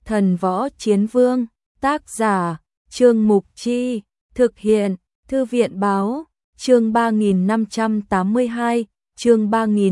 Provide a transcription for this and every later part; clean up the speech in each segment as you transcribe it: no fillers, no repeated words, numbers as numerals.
Thần Võ Chiến Vương, tác giả, Trương Mục Chi, thực hiện, Thư viện Báo, chương 3582, chương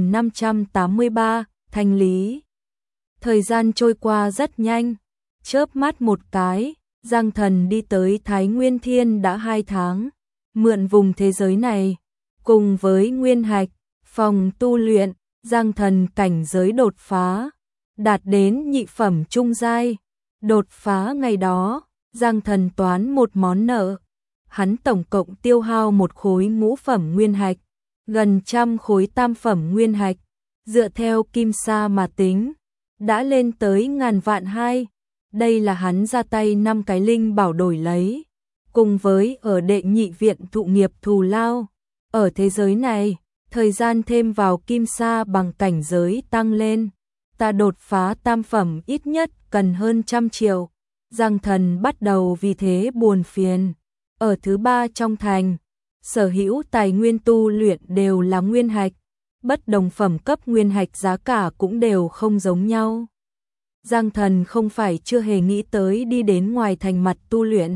3583, thanh lý. Thời gian trôi qua rất nhanh, chớp mắt một cái, Giang Thần đi tới Thái Nguyên Thiên đã 2 tháng, mượn vùng thế giới này, cùng với Nguyên Hạch, phòng tu luyện, Giang Thần cảnh giới đột phá, đạt đến nhị phẩm trung giai. Đột phá ngày đó, Giang Thần toán một món nợ. Hắn tổng cộng tiêu hao một khối ngũ phẩm nguyên hạch, gần 100 khối tam phẩm nguyên hạch, dựa theo kim sa mà tính, đã lên tới ngàn vạn hai. Đây là hắn ra tay 5 cái linh bảo đổi lấy, cùng với ở đệ nhị viện thụ nghiệp thù lao. Ở thế giới này, thời gian thêm vào kim sa bằng cảnh giới tăng lên, ta đột phá tam phẩm ít nhất cần hơn 100 triệu. Giang Thần bắt đầu vì thế buồn phiền. Ở thứ 3 trong thành, sở hữu tài nguyên tu luyện đều là nguyên hạch, bất đồng phẩm cấp nguyên hạch giá cả cũng đều không giống nhau. Giang Thần không phải chưa hề nghĩ tới đi đến ngoài thành mặt tu luyện,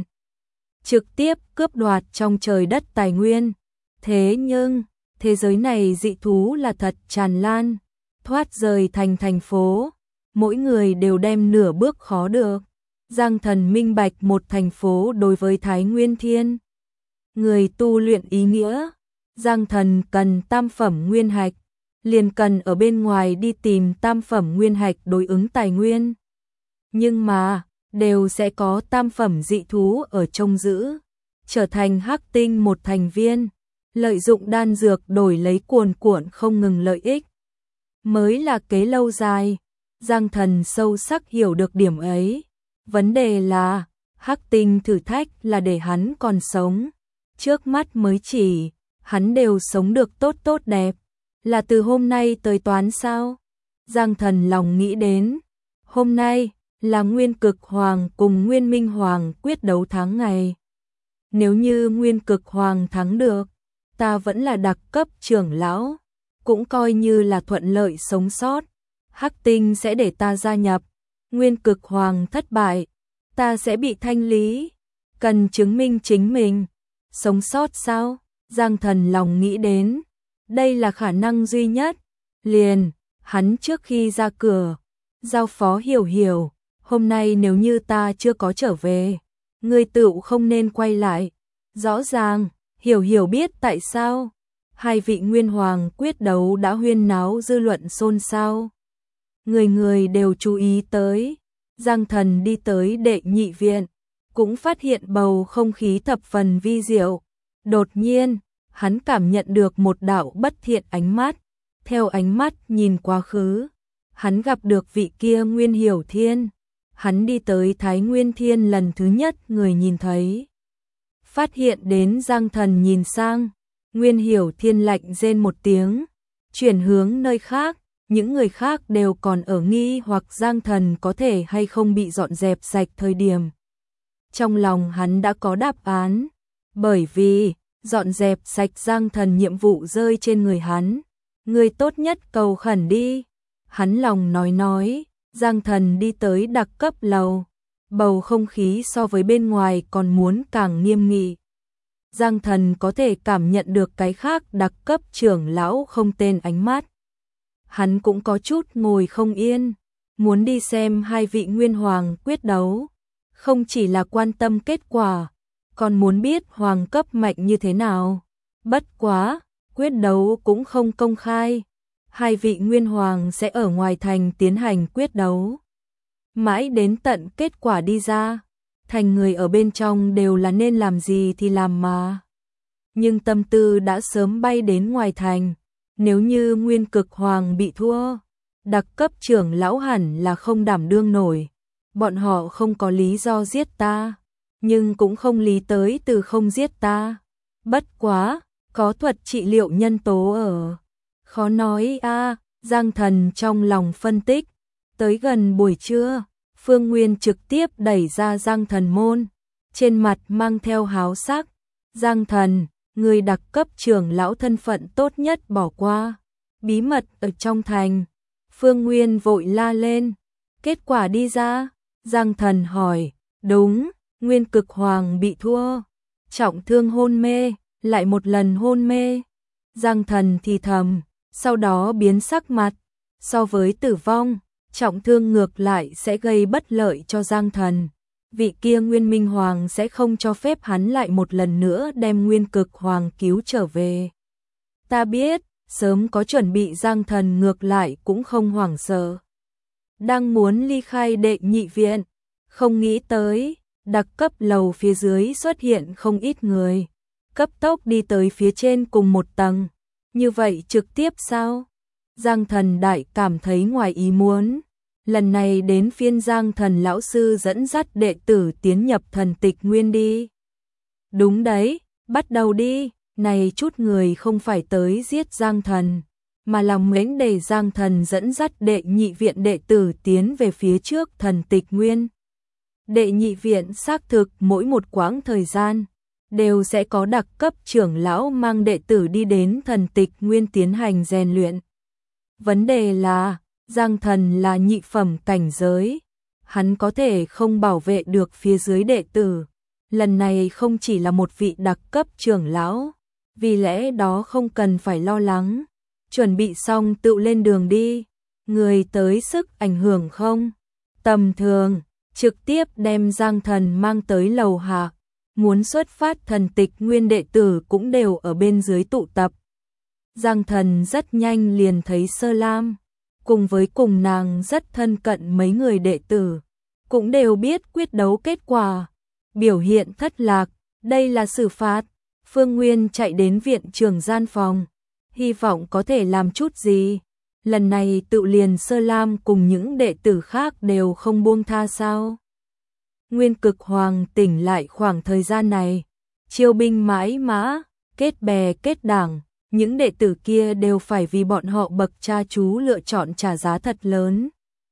trực tiếp cướp đoạt trong trời đất tài nguyên. Thế nhưng, thế giới này dị thú là thật tràn lan, thoát rời thành phố, mỗi người đều đem nửa bước khó được. Giang Thần minh bạch một thành phố đối với Thái Nguyên Thiên, người tu luyện ý nghĩa, Giang Thần cần tam phẩm nguyên hạch, liền cần ở bên ngoài đi tìm tam phẩm nguyên hạch đối ứng tài nguyên. Nhưng mà, đều sẽ có tam phẩm dị thú ở trông giữ, trở thành hắc tinh một thành viên, lợi dụng đan dược đổi lấy cuồn cuộn không ngừng lợi ích. Mới là kế lâu dài, Giang Thần sâu sắc hiểu được điểm ấy. Vấn đề là, hắc tinh thử thách là để hắn còn sống. Trước mắt mới chỉ, hắn đều sống được tốt tốt đẹp. Là từ hôm nay tới toán sao? Giang Thần lòng nghĩ đến. Hôm nay, là Nguyên Cực Hoàng cùng Nguyên Minh Hoàng quyết đấu thắng ngày. Nếu như Nguyên Cực Hoàng thắng được, ta vẫn là đặc cấp trưởng lão, cũng coi như là thuận lợi sống sót. Hắc tinh sẽ để ta gia nhập. Nguyên Cực Hoàng thất bại, ta sẽ bị thanh lý. Cần chứng minh chính mình. Sống sót sao? Giang Thần lòng nghĩ đến. Đây là khả năng duy nhất. Liền, hắn trước khi ra cửa, giao phó Hiểu Hiểu, hôm nay nếu như ta chưa có trở về, ngươi tựu không nên quay lại. Rõ ràng, Hiểu Hiểu biết tại sao. Hai vị Nguyên Hoàng quyết đấu đã huyên náo dư luận xôn xao. Người người đều chú ý tới. Giang Thần đi tới đệ nhị viện, cũng phát hiện bầu không khí thập phần vi diệu. Đột nhiên, hắn cảm nhận được một đạo bất thiện ánh mắt. Theo ánh mắt nhìn quá khứ, hắn gặp được vị kia Nguyên Hiểu Thiên. Hắn đi tới Thái Nguyên Thiên lần thứ nhất người nhìn thấy. Phát hiện đến Giang Thần nhìn sang, Nguyên Hiểu Thiên lạnh rên một tiếng, chuyển hướng nơi khác. Những người khác đều còn ở nghi hoặc Giang Thần có thể hay không bị dọn dẹp sạch thời điểm. Trong lòng hắn đã có đáp án, bởi vì dọn dẹp sạch Giang Thần nhiệm vụ rơi trên người hắn. Người tốt nhất cầu khẩn đi. Hắn lòng nói, Giang Thần đi tới đặc cấp lầu. Bầu không khí so với bên ngoài còn muốn càng nghiêm nghị. Giang Thần có thể cảm nhận được cái khác đặc cấp trưởng lão không tên ánh mắt. Hắn cũng có chút ngồi không yên, muốn đi xem hai vị Nguyên Hoàng quyết đấu. Không chỉ là quan tâm kết quả, còn muốn biết hoàng cấp mạnh như thế nào. Bất quá, quyết đấu cũng không công khai. Hai vị Nguyên Hoàng sẽ ở ngoài thành tiến hành quyết đấu. Mãi đến tận kết quả đi ra, thành người ở bên trong đều là nên làm gì thì làm mà. Nhưng tâm tư đã sớm bay đến ngoài thành. Nếu như Nguyên Cực Hoàng bị thua, đặc cấp trưởng lão hẳn là không đảm đương nổi. Bọn họ không có lý do giết ta, nhưng cũng không lý tới từ không giết ta. Bất quá, có thuật trị liệu nhân tố ở. Khó nói a. Giang Thần trong lòng phân tích. Tới gần buổi trưa, Phương Nguyên trực tiếp đẩy ra Giang Thần môn, trên mặt mang theo háo sắc. Giang Thần, người đặc cấp trưởng lão thân phận tốt nhất bỏ qua. Bí mật ở trong thành. Phương Nguyên vội la lên. Kết quả đi ra. Giang Thần hỏi, đúng, Nguyên Cực Hoàng bị thua, trọng thương hôn mê, lại một lần hôn mê. Giang Thần thì thầm, sau đó biến sắc mặt, so với tử vong, trọng thương ngược lại sẽ gây bất lợi cho Giang Thần. Vị kia Nguyên Minh Hoàng sẽ không cho phép hắn lại một lần nữa đem Nguyên Cực Hoàng cứu trở về. Ta biết, sớm có chuẩn bị. Giang Thần ngược lại cũng không hoảng sợ. Đang muốn ly khai đệ nhị viện, không nghĩ tới, đặc cấp lầu phía dưới xuất hiện không ít người, cấp tốc đi tới phía trên cùng một tầng. Như vậy trực tiếp sao? Giang Thần đại cảm thấy ngoài ý muốn. Lần này đến phiên Giang Thần lão sư dẫn dắt đệ tử tiến nhập thần tịch nguyên đi. Đúng đấy, bắt đầu đi. Này chút người không phải tới giết Giang Thần, mà là muốn để Giang Thần dẫn dắt đệ nhị viện đệ tử tiến về phía trước thần tịch nguyên. Đệ nhị viện xác thực mỗi một quãng thời gian đều sẽ có đặc cấp trưởng lão mang đệ tử đi đến thần tịch nguyên tiến hành rèn luyện. Vấn đề là, Giang Thần là nhị phẩm cảnh giới, hắn có thể không bảo vệ được phía dưới đệ tử. Lần này không chỉ là một vị đặc cấp trưởng lão, vì lẽ đó không cần phải lo lắng. Chuẩn bị xong tự lên đường đi. Người tới sức ảnh hưởng không? Tầm thường, trực tiếp đem Giang Thần mang tới lầu hạ. Muốn xuất phát thần tịch nguyên đệ tử cũng đều ở bên dưới tụ tập. Giang Thần rất nhanh liền thấy Sơ Lam, cùng với cùng nàng rất thân cận mấy người đệ tử, cũng đều biết quyết đấu kết quả. Biểu hiện thất lạc, đây là xử phạt. Phương Nguyên chạy đến viện trưởng gian phòng, hy vọng có thể làm chút gì. Lần này tự liền Sơ Lam cùng những đệ tử khác đều không buông tha sao? Nguyên Cực Hoàng tỉnh lại khoảng thời gian này, chiêu binh mãi mã, kết bè kết đảng, những đệ tử kia đều phải vì bọn họ bậc cha chú lựa chọn trả giá thật lớn.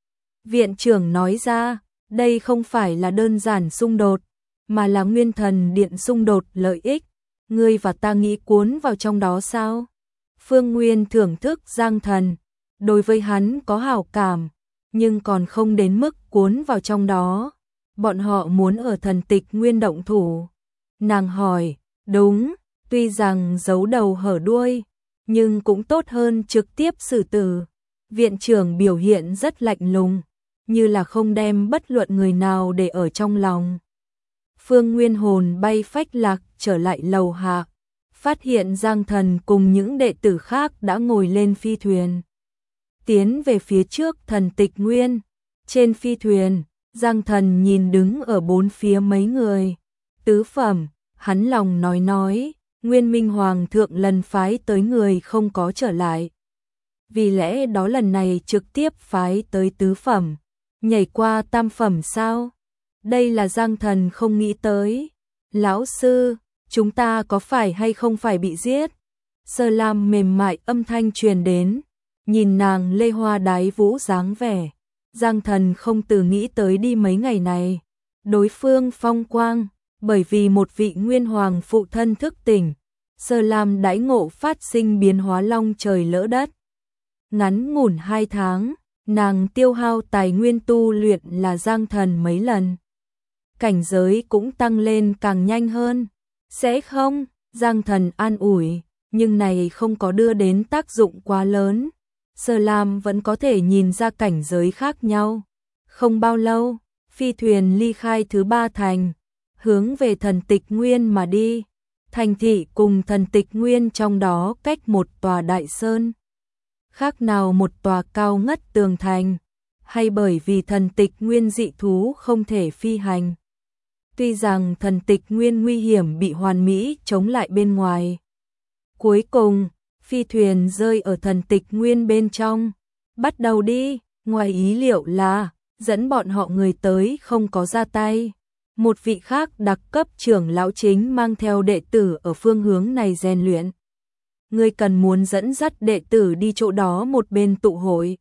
Viện trưởng nói ra, đây không phải là đơn giản xung đột, mà là nguyên thần điện xung đột lợi ích. Ngươi và ta nghĩ cuốn vào trong đó sao? Phương Nguyên thưởng thức Giang Thần, đối với hắn có hảo cảm, nhưng còn không đến mức cuốn vào trong đó. Bọn họ muốn ở thần tịch nguyên động thủ. Nàng hỏi, đúng, tuy rằng giấu đầu hở đuôi, nhưng cũng tốt hơn trực tiếp xử tử. Viện trưởng biểu hiện rất lạnh lùng, như là không đem bất luận người nào để ở trong lòng. Phương Nguyên hồn bay phách lạc trở lại lầu hạ, phát hiện Giang Thần cùng những đệ tử khác đã ngồi lên phi thuyền, tiến về phía trước thần tịch nguyên. Trên phi thuyền, Giang Thần nhìn đứng ở bốn phía mấy người. Tứ phẩm, hắn lòng nói, Nguyên Minh Hoàng thượng lần phái tới người không có trở lại. Vì lẽ đó lần này trực tiếp phái tới tứ phẩm, nhảy qua tam phẩm sao? Đây là Giang Thần không nghĩ tới. Lão sư, chúng ta có phải hay không phải bị giết? Sơ Lam mềm mại âm thanh truyền đến, nhìn nàng lê hoa đái vũ dáng vẻ. Giang Thần không từ nghĩ tới đi mấy ngày này. Đối phương phong quang, bởi vì một vị nguyên hoàng phụ thân thức tỉnh. Sơ Lam đãi ngộ phát sinh biến hóa long trời lỡ đất. Ngắn ngủn 2 tháng, nàng tiêu hao tài nguyên tu luyện là Giang Thần mấy lần. Cảnh giới cũng tăng lên càng nhanh hơn. Sẽ không? Giang Thần an ủi, nhưng này không có đưa đến tác dụng quá lớn. Sơ Lam vẫn có thể nhìn ra cảnh giới khác nhau. Không bao lâu, phi thuyền ly khai thứ 3 thành, hướng về thần tịch nguyên mà đi. Thành thị cùng thần tịch nguyên trong đó cách một tòa đại sơn. Khác nào một tòa cao ngất tường thành, hay bởi vì thần tịch nguyên dị thú không thể phi hành. Tuy rằng thần tịch nguyên nguy hiểm bị hoàn mỹ chống lại bên ngoài. Cuối cùng, phi thuyền rơi ở thần tịch nguyên bên trong. Bắt đầu đi, ngoài ý liệu là, dẫn bọn họ người tới không có ra tay. Một vị khác đặc cấp trưởng lão chính mang theo đệ tử ở phương hướng này rèn luyện. Ngươi cần muốn dẫn dắt đệ tử đi chỗ đó một bên tụ hội.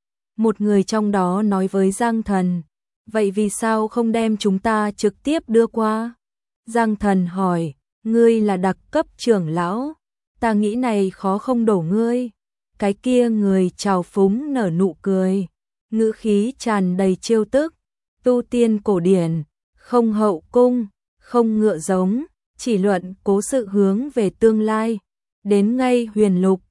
Một người trong đó nói với Giang Thần, vậy vì sao không đem chúng ta trực tiếp đưa qua? Giang Thần hỏi, ngươi là đặc cấp trưởng lão, ta nghĩ này khó không đổ ngươi. Cái kia người trào phúng nở nụ cười, ngữ khí tràn đầy trêu tức. tu tiên cổ điển, không hậu cung, không ngựa giống, chỉ luận cố sự hướng về tương lai. Đến ngay huyền lục,